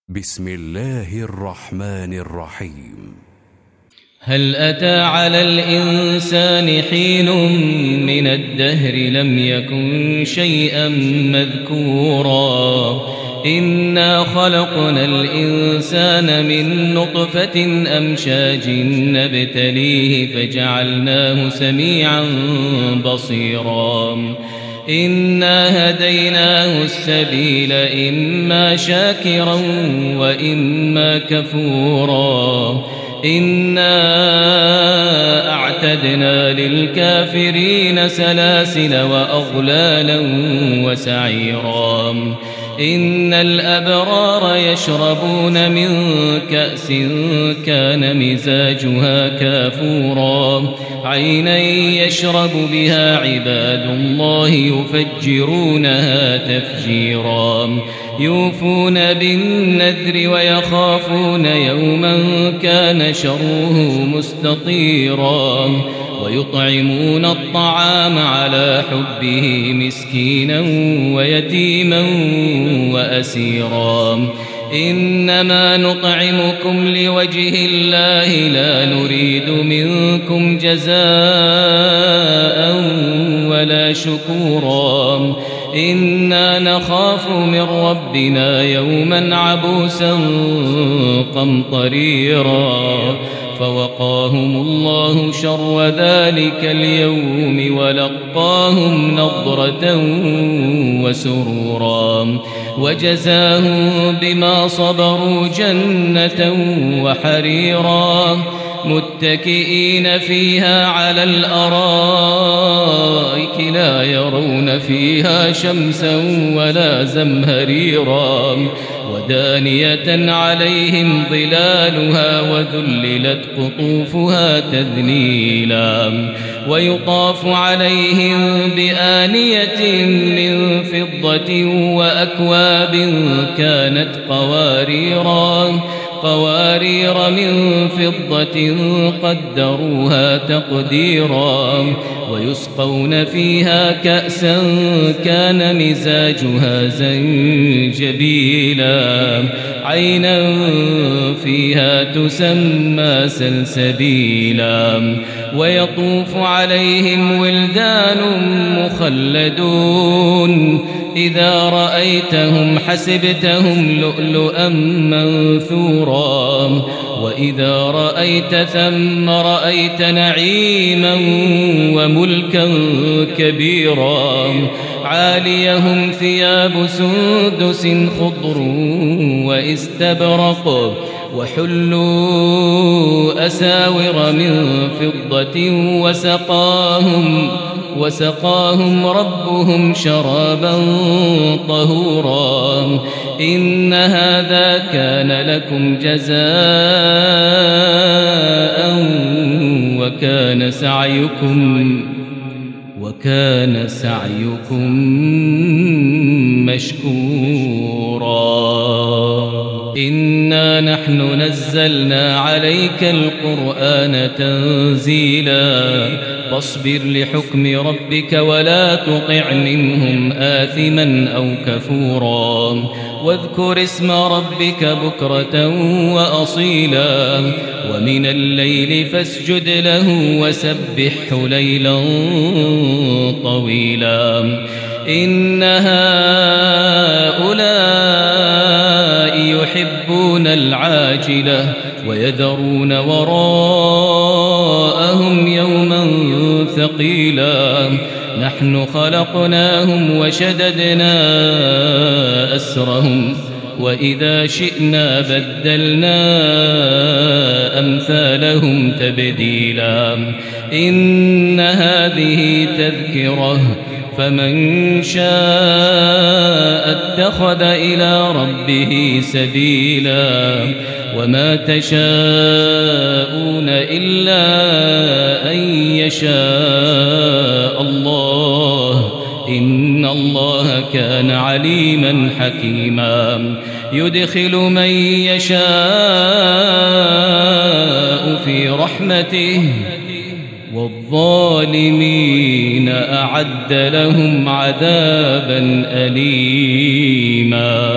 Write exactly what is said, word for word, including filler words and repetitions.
بسم الله الرحمن الرحيم. هل أتى على الإنسان حين من الدهر لم يكن شيئا مذكورا إنا خلقنا الإنسان من نطفة أمشاج نبتليه فجعلناه سميعا بصيرا إنا هديناه السبيل إما شاكرا وإما كفورا إنا أعتدنا للكافرين سلاسل وأغلالا وسعيرا إن الأبرار يشربون من كأس كان مزاجها كافورا عينا يشرب بها عباد الله يفجرونها تفجيرا يوفون بالنذر ويخافون يوما كان شره مستطيرا ويطعمون الطعام على حبه مسكينا ويتيما وأسيرا إنما نطعمكم لوجه الله لا نريد منكم جزاء ولا شكورا إنا نخاف من ربنا يوما عبوسا قمطريرا فوقاهم الله شر ذلك اليوم ولقاهم نضرة وسرورا وجزاهم بما صبروا جنة وحريرا متكئين فيها على الأرائك لا يرون فيها شمسا ولا زمهريرا ودانية عليهم ظلالها وذللت قطوفها تذليلا ويطاف عليهم بآنية من فضة وأكواب كانت قواريرا قوارير من فضة قدروها تقديرا ويسقون فيها كأسا كان مزاجها زنجبيلا عينا فيها تسمى سلسبيلا ويطوف عليهم ولدان مخلدون إذا رأيتهم حسبتهم لؤلؤا منثورا وإذا رأيت ثم رأيت نعيما وملكا كبيرا عاليهم ثياب سندس خضر واستبرق وحلوا أساور من فضة وسقاهم وسقاهم ربهم شرابا طهورا إن هذا كان لكم جزاء وكان سعيكم وكان سعيكم مشكورا إنا نحن نزلنا عليك القرآن تنزيلا فاصبر لحكم ربك ولا تطع منهم آثما أو كفورا واذكر اسم ربك بكرة وأصيلا ومن الليل فاسجد له وسبحه ليلا طويلا إن هؤلاء يحبون العاجلة ويذرون وراءهم يوما ثقيلا نحن خلقناهم وشددنا أسرهم وإذا شئنا بدلنا أمثالهم تبديلا إن هذه تذكرة فمن شاء اتخذ إلى ربه سبيلا وما تشاءون إلا أن يشاء الله إن الله كان عليما حكيما يدخل من يشاء في رحمته والظالمين أعد لهم عذابا أليما.